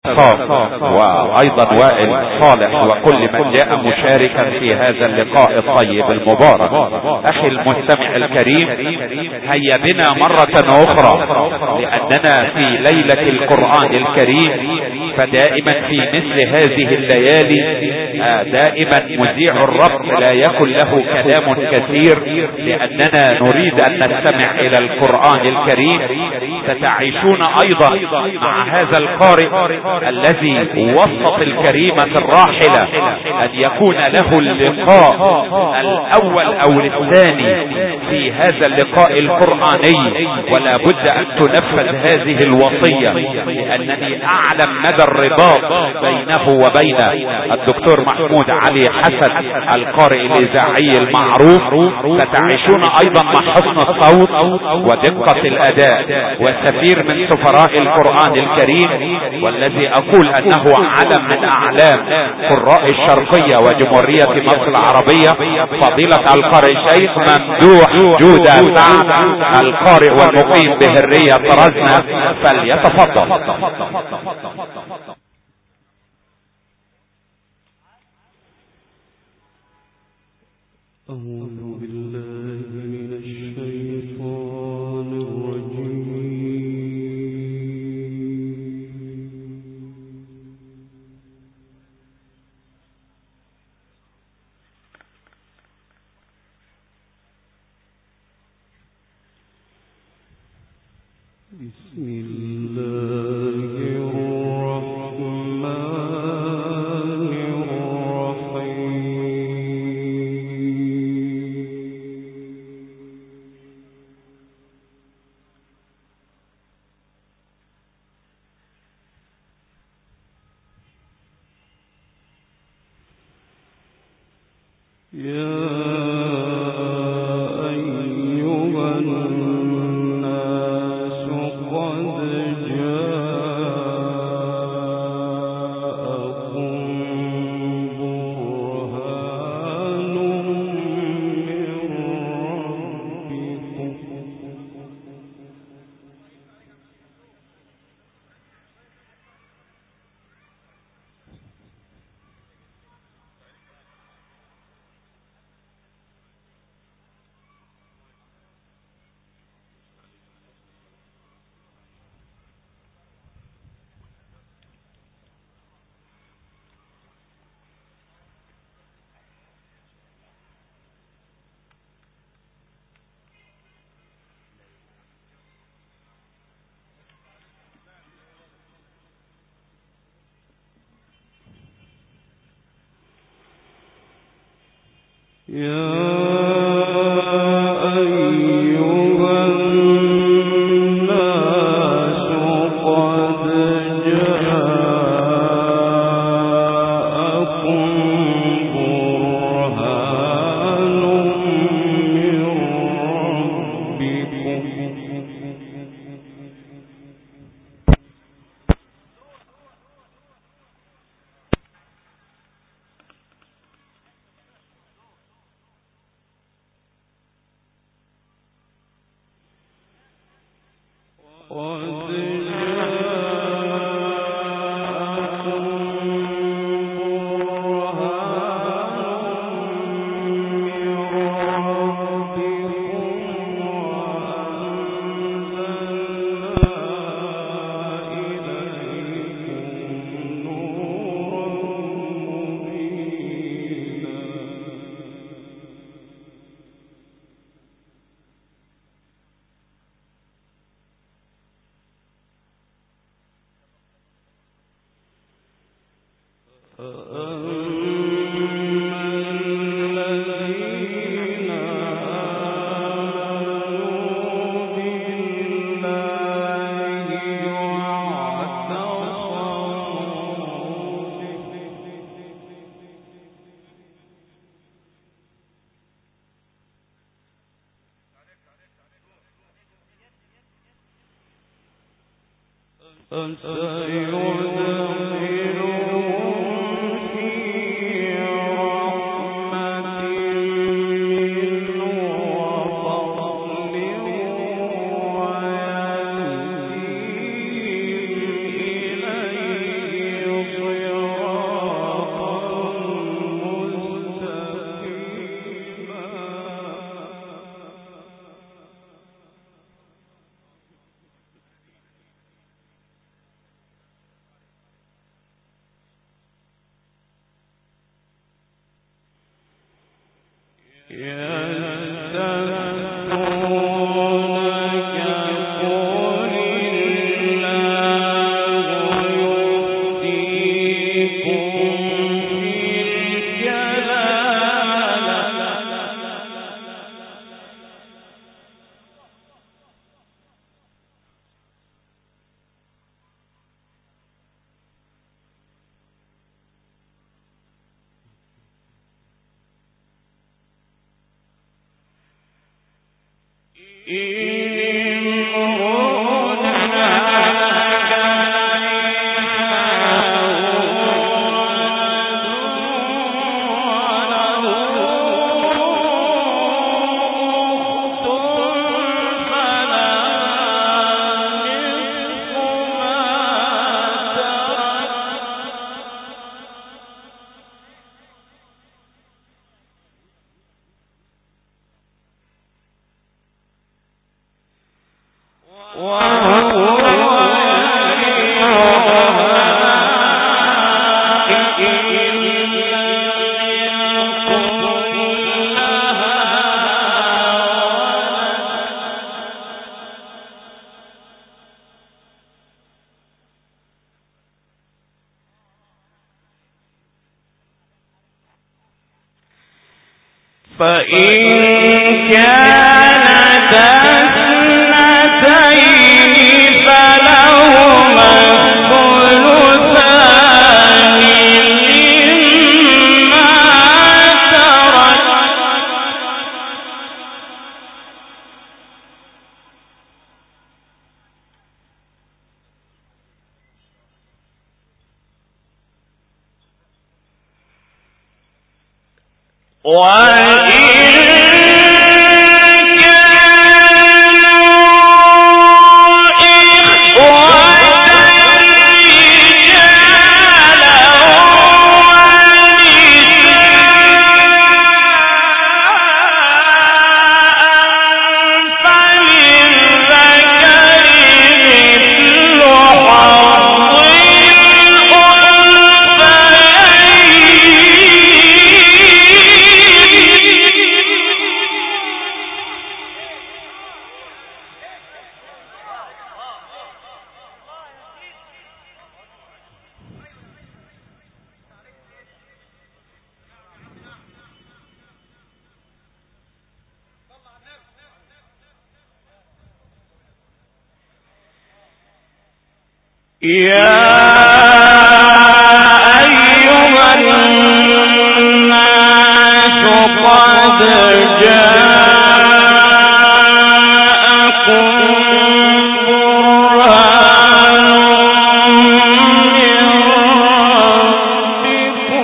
عصام وايضا وائل صالح وكل من جاء مشاركا في هذا اللقاء الطيب المبارك. اخي المستمع الكريم، هيا بنا مرة اخرى، لاننا في ليلة القرآن الكريم، فدائما في مثل هذه الليالي دائما مذيع الرب لا يكن له كلام كثير، لاننا نريد ان نستمع الى القرآن الكريم. ستعيشون ايضا مع هذا القارئ الذي وسط الكريمة الراحلة ان يكون له اللقاء الاول او الثاني في هذا اللقاء القرآني، ولا بد ان تنفذ هذه الوصية، لانني اعلم مدى الرباط بينه وبين الدكتور محمود علي حسن القارئ الاذاعي المعروف. ستعيشون ايضا مع حسن الصوت ودقة الاداء وسفير من سفراء القرآن الكريم، والذي اقول انه علم من اعلام قراء الشرقية وجمهورية مصر العربية، فضيلة القارئ الشيخ ممدوح جودة سعد القارئ والمقيم بهرية طرزنا، فليتفضل. فإن كانت اثنتين فلهما الثلثان مما ترك يا أيها الناس قد جاءكم برهان من ربكم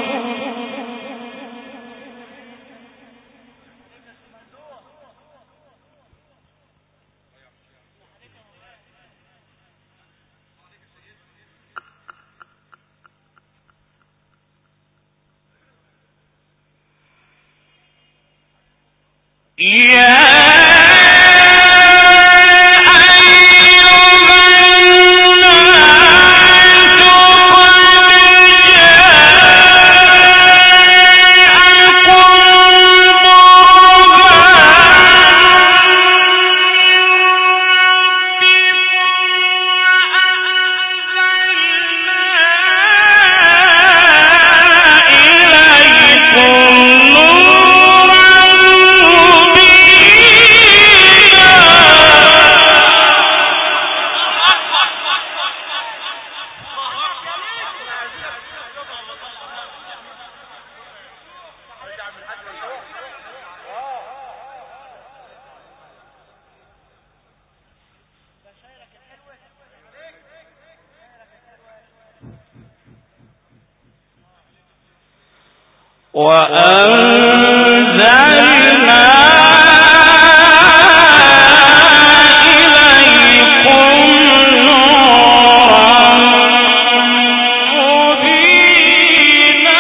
وأنزلنا إليكم نورا مبينا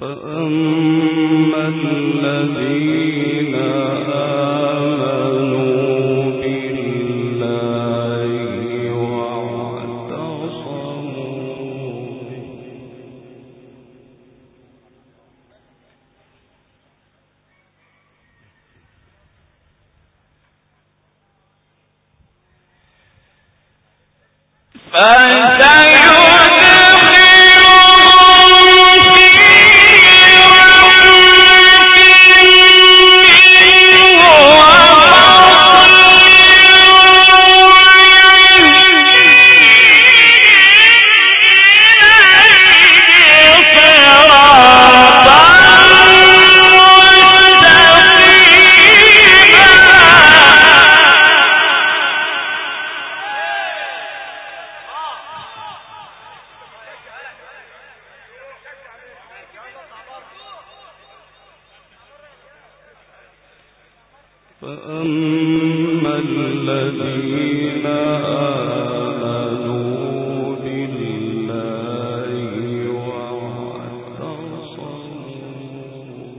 فأما الذين آمنوا بالله واعتصموا به فأما الذين آمنوا بالله واعتصموا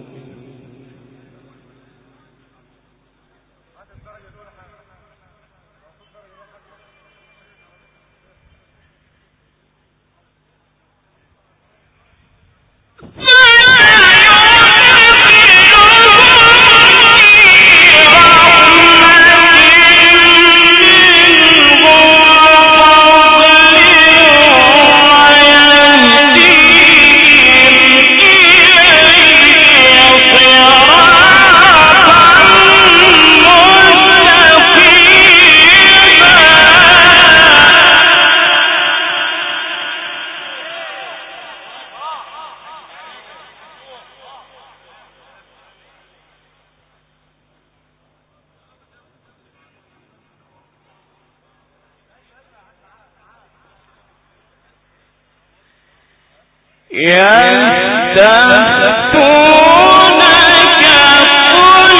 يستفتونك قل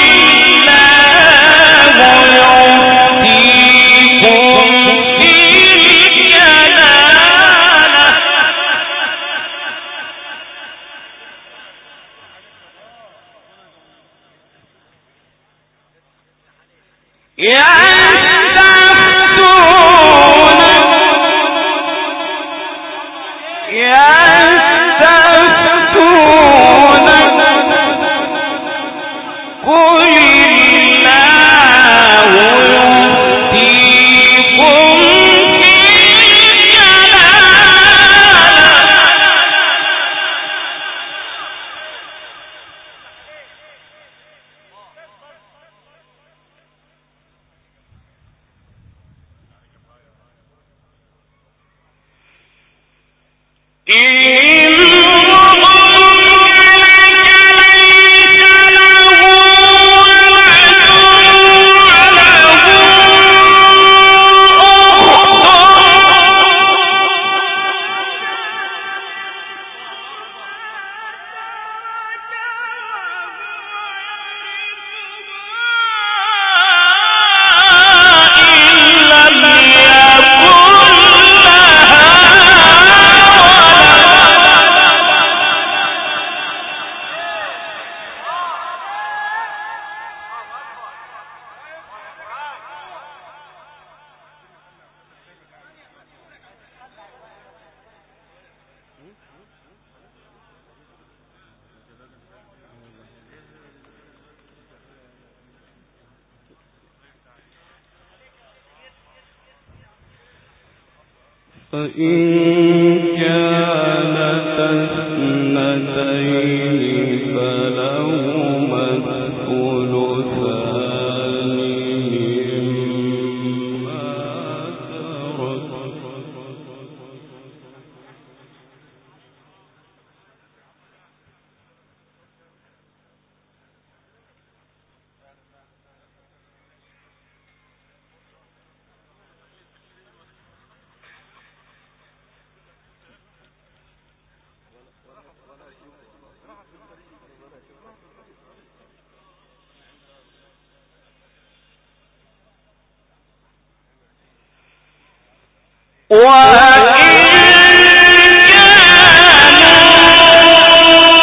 الله يفتيكم في الكلالة فإن كانت اثنتين فلهما الثلثان مما ترك وإن كانوا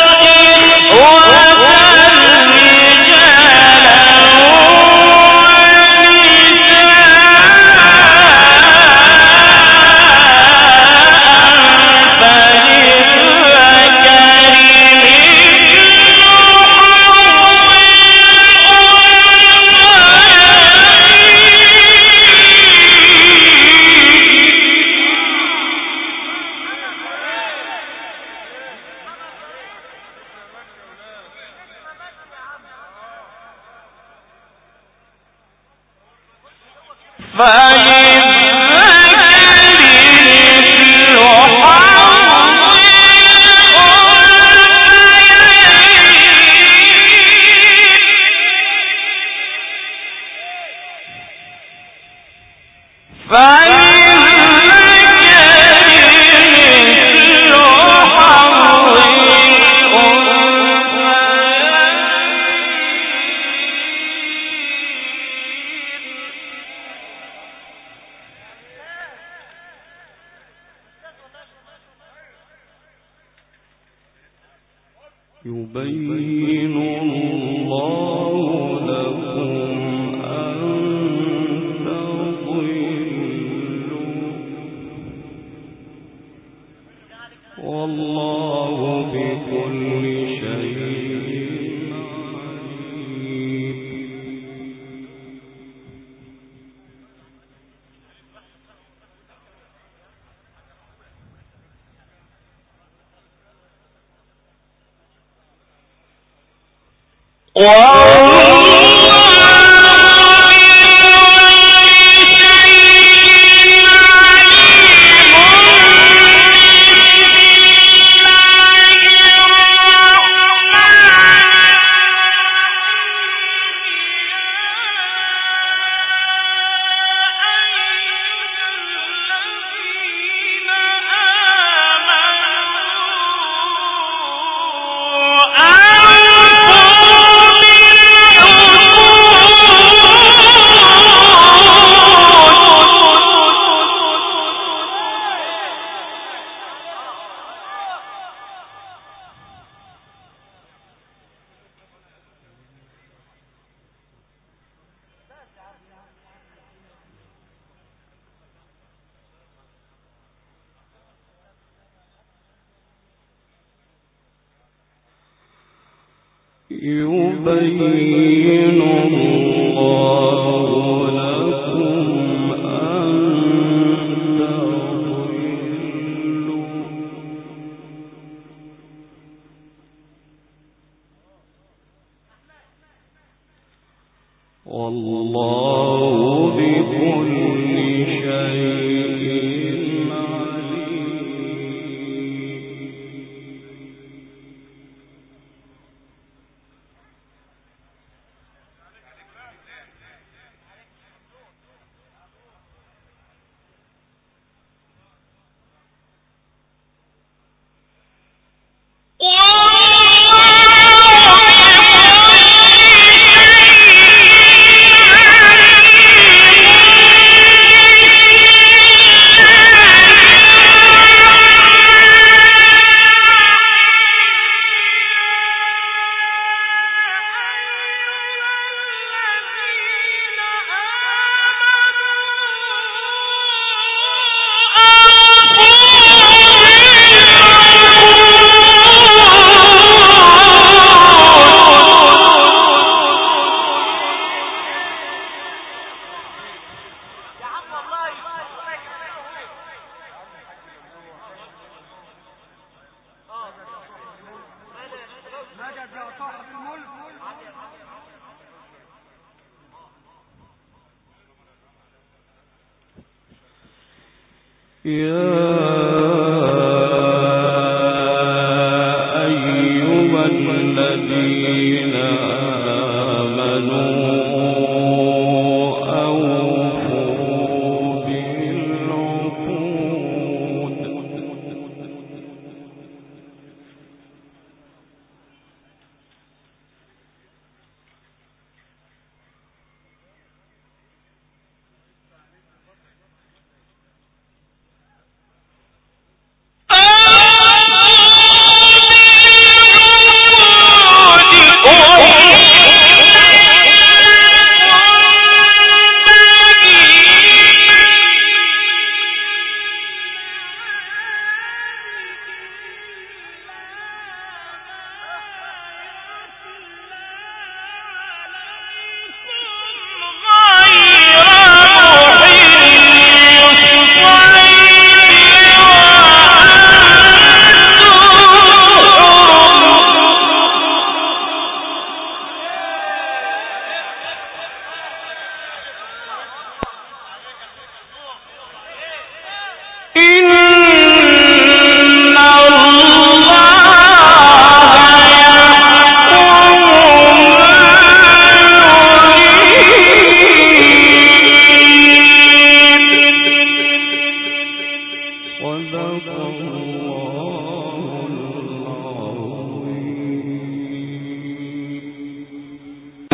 يبين الله لكم أن تضلوا والله بكل شيء عليم. يبين الله لكم أن تضلوا والله بكل شيء عليم. يا أيها الذين آمنوا أوفوا بالعقود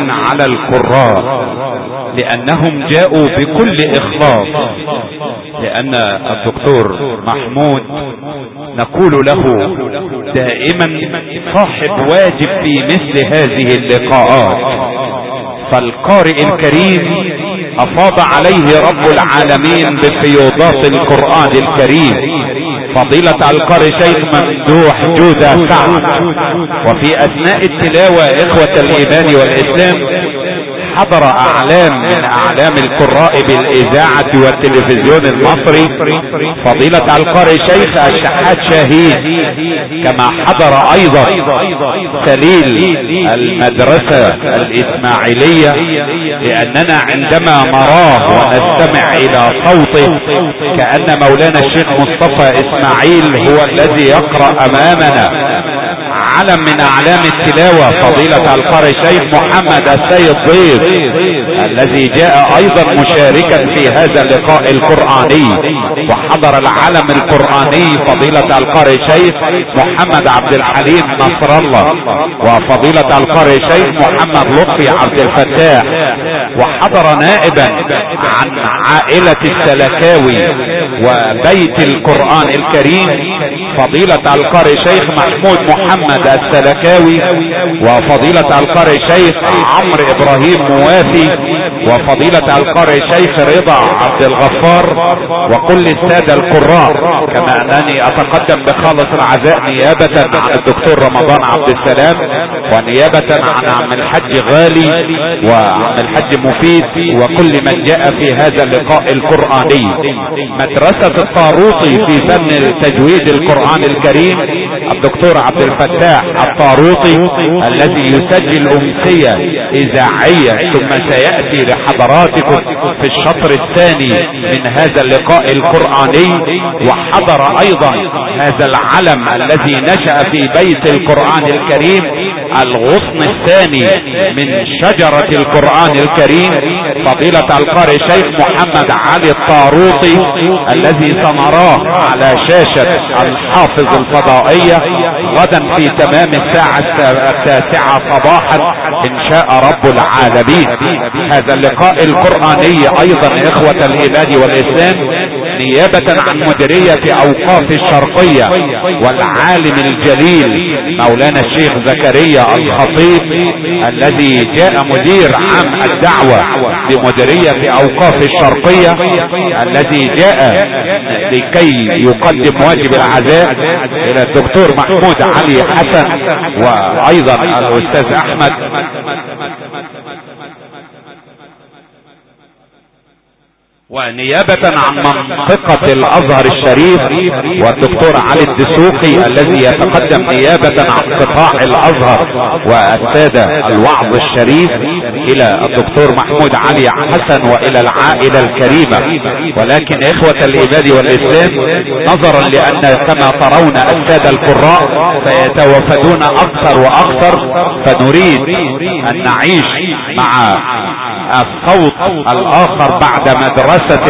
على القراء لانهم جاءوا بكل اخلاص، لان الدكتور محمود نقول له دائما صاحب واجب في مثل هذه اللقاءات. فالقارئ الكريم افاض عليه رب العالمين بفيوضات القرآن الكريم فضيلة القارئ شيخ ممدوح جودة سعد. وفي اثناء التلاوة اخوة الايمان والاسلام حضر اعلام من اعلام القراء بالاذاعة والتلفزيون المصري فضيلة القارئ شيخ الشحات شاهين، كما حضر ايضا سليل المدرسة الاسماعيلية، لاننا عندما نراه ونستمع الى صوته كأن مولانا الشيخ مصطفى اسماعيل هو الذي يقرأ امامنا. علم من اعلام التلاوة فضيلة القارئ شيخ محمد السيد ضيف الذي جاء ايضا مشاركا في هذا اللقاء القرآني. وحضر العلم القرآني فضيلة القارئ شيخ محمد عبد الحليم نصر الله وفضيلة القارئ شيخ محمد لطفي عبد الفتاح. وحضر نائبا عن عائلة السلكاوي وبيت القرآن الكريم فضيلة القارئ شيخ محمود محمد السلكاوي وفضيلة القارئ شيخ عمرو ابراهيم موافي وفضيلة القارئ شيخ رضا عبد الغفار وكل السادة القراء. كما انني اتقدم بخالص العزاء نيابة عن الدكتور رمضان عبد السلام ونيابة عن عم الحج غالي وعم الحج مفيد وكل من جاء في هذا اللقاء القرآني. مدرسة الطاروطي في فن تجويد القرآن الكريم الدكتور عبد الفتاح الطاروطي الذي يسجل امسية اذاعية ثم سيأتي لحضراتكم في الشطر الثاني من هذا اللقاء القرآني. وحضر ايضا هذا العلم الذي نشأ في بيت القرآن الكريم الغصن الثاني من شجرة القرآن الكريم فضيلة القارئ شيخ محمد علي الطاروطي الذي سنراه على شاشة الحافظ الفضائية غدا في تمام الساعة 9 صباحا ان شاء رب العالمين. هذا اللقاء القرآني ايضا اخوة الايمان والاسلام نيابة عن مديرية اوقاف الشرقية والعالم الجليل مولانا الشيخ زكريا الخطيب الذي جاء مدير عام الدعوة بمديرية اوقاف الشرقية الذي جاء لكي يقدم واجب العزاء الى الدكتور محمود علي حسن وايضا الاستاذ احمد. ونيابة عن منطقة الازهر الشريف والدكتور علي الدسوقي الذي يتقدم نيابة عن قطاع الازهر والسادة الوعظ الشريف الى الدكتور محمود علي حسن والى العائلة الكريمة. ولكن اخوة الايمان والاسلام نظرا لان كما ترون السادة القراء سيتوافدون اكثر واكثر فنريد ان نعيش مع الصوت الاخر بعد مدرسة